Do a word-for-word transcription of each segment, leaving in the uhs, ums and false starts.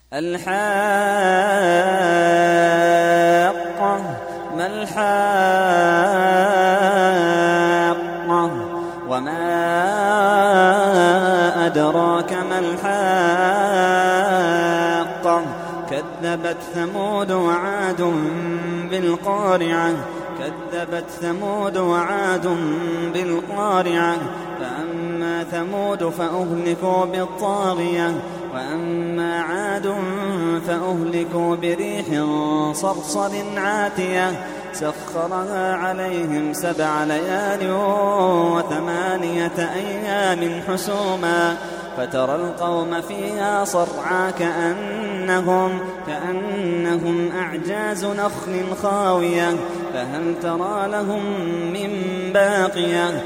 الحاقة ما الحاقة وما أدراك ما الحاقة كذبت ثمود وعاد بالقارعة كذبت ثمود وعاد بالقارعة فأما ثمود فأهلكوا بالطاغية وأما عاد فأهلكوا بريح صرصر عاتية سخرها عليهم سبع ليال وثمانية أيام حسوما فترى القوم فيها صرعى كأنهم, كأنهم أعجاز نخل خاوية فهل ترى لهم من باقية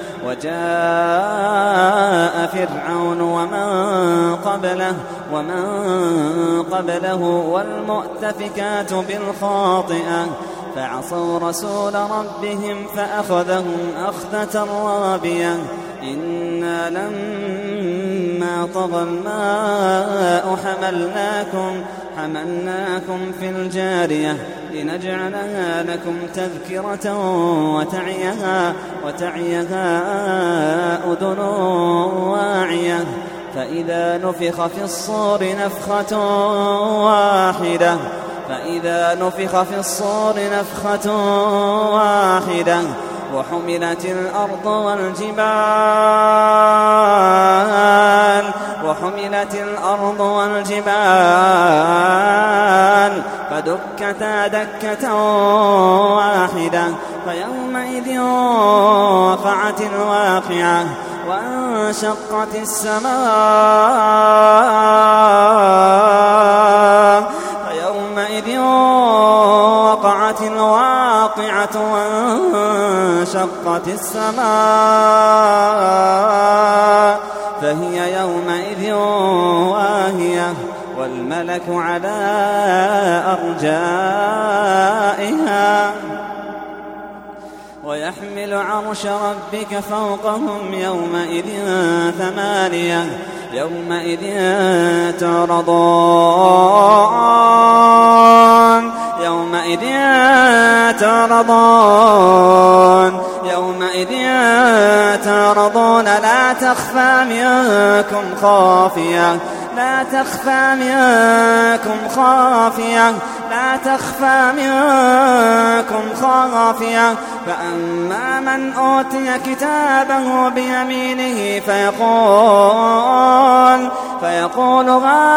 وجاء فرعون ومن قبله ومن قبله والمؤتفكات بالخاطئة فعصوا رسول ربهم فأخذهم أخذة رابية إنا لما طغى الماء حملناكم حملناكم في الجارية لنجعلها لكم تذكرة وتعيها, وتعيها أذن واعية فإذا نفخ في الصور نفخة واحدة فإذا نفخ في الصور نفخة واحدة وحملت الأرض والجبال وحملت الأرض والجبال فدكتا دكة واحدة فيومئذ وقعت الواقعة وانشقت السماء فيومئذ وقعت الواقعة وانشقت السماء فهي يومئذ واهية والملك على أرجائها ويحمل عرش ربك فوقهم يومئذ ثمانية يومئذ تعرضون يومئذ تعرضون يومئذ تعرضون لا تخفى منكم خافية لا تخفى منكم خافية لا تخفى منكم خافية فأما من أوتي كتابه بيمينه فيقول فيقول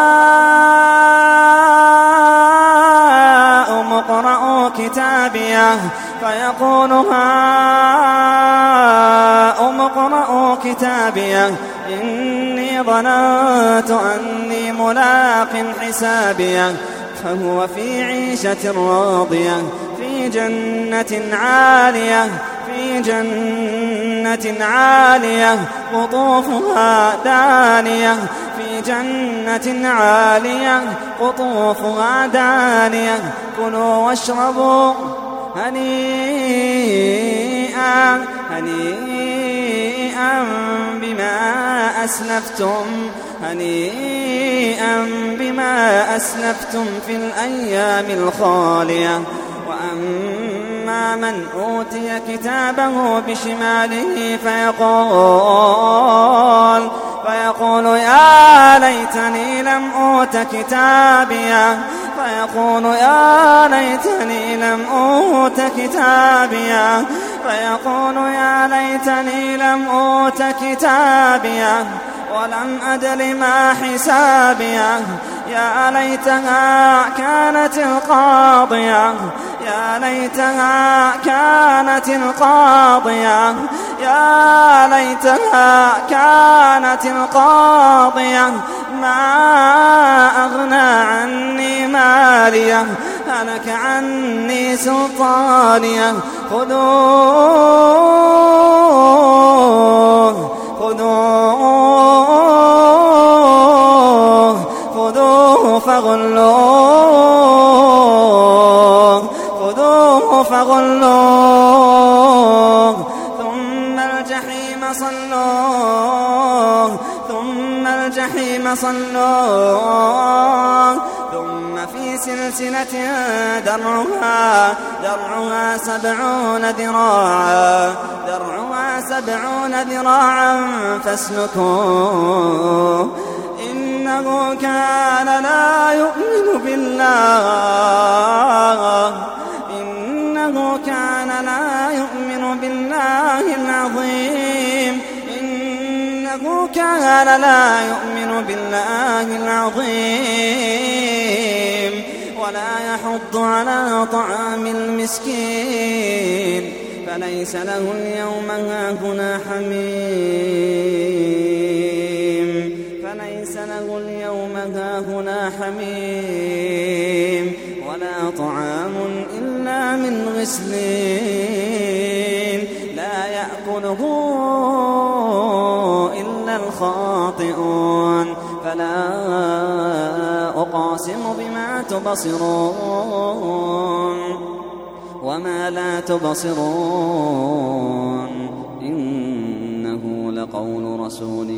هاؤم اقرءوا كتابيه فيقول هاؤم اقرءوا كتابيه إني ظننت أني ملاق حسابيه فهو في عيشة راضية في جنة عالية في جنة عالية قطوفها دانية في جنة عالية قطوفها دانية كلوا واشربوا هنيئا هنيئا بما أسلفتم هنيئا بما أسلفتم في الأيام الخالية وأما من أوتي كتابه بشماله فيقول فيقول يا ليتني لم أوت كتابيه فيقول يا ليتني لم أوت كتابيه فيقول يا ليتني لم أوت كتابيه ولم أدر ما حسابيه يا ليتها كانت القاضية يا ليتها كانت القاضية يا ليتها كانت القاضية ما أغنى عني ماليه هلك عني سلطانيه خذوه خذوه خذوه فغلوه خذوه فغلوه ثم الجحيم صلوه ثم الجحيم صلوه ثم في سلسلة درعها درعها سبعون ذراعا درعها سبعون ذراعا فاسلكوه إنه كان لا يؤمن بالله إنه كان لا يؤمن بالله العظيم إنه كان لا يؤمن بالله العظيم ولا يحض على طعام المسكين فليس له اليوم هاهنا حميم فليس له اليوم هاهنا حميم ولا طعام إلا من غسلين لا يأكله إلا الخاطئون فلا أقاسم بما تبصرون وما لا تبصرون إنه لقول رسول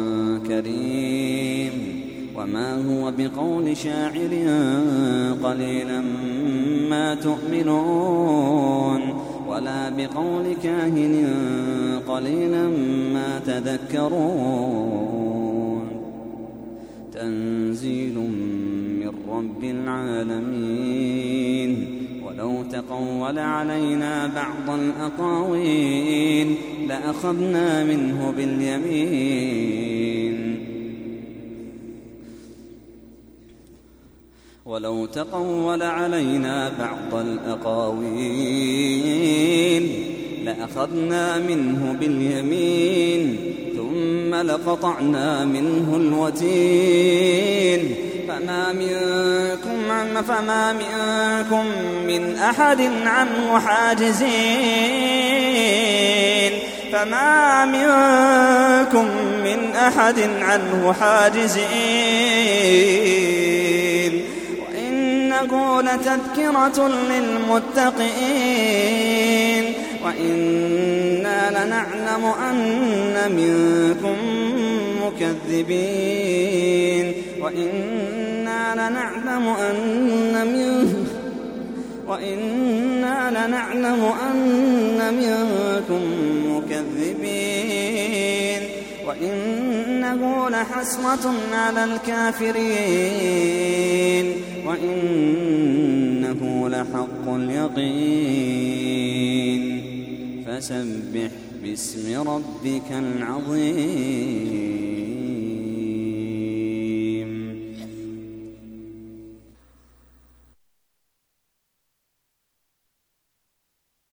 كريم وما هو بقول شاعر قليلا ما تؤمنون ولا بقول كاهن قليلا ما تذكرون تنزيل من رب العالمين ولو تقول علينا بعض الأقاويل لأخذنا منه باليمين ولو تقول علينا بعض الأقاويل لأخذنا منه باليمين ثم لقطعنا منه الوتين فما منكم فما منكم من أحد عنه حاجزين فما منكم من أحد عنه حاجزين وإنه لتذكرة للمتقين وإنا لنعلم أن منكم مكذبين وإنا لنعلم أن منكم وإنا لنعلم أن منكم مكذبين وإنه لحسرة على الكافرين وإنه لحق اليقين فسبح باسم ربك العظيم.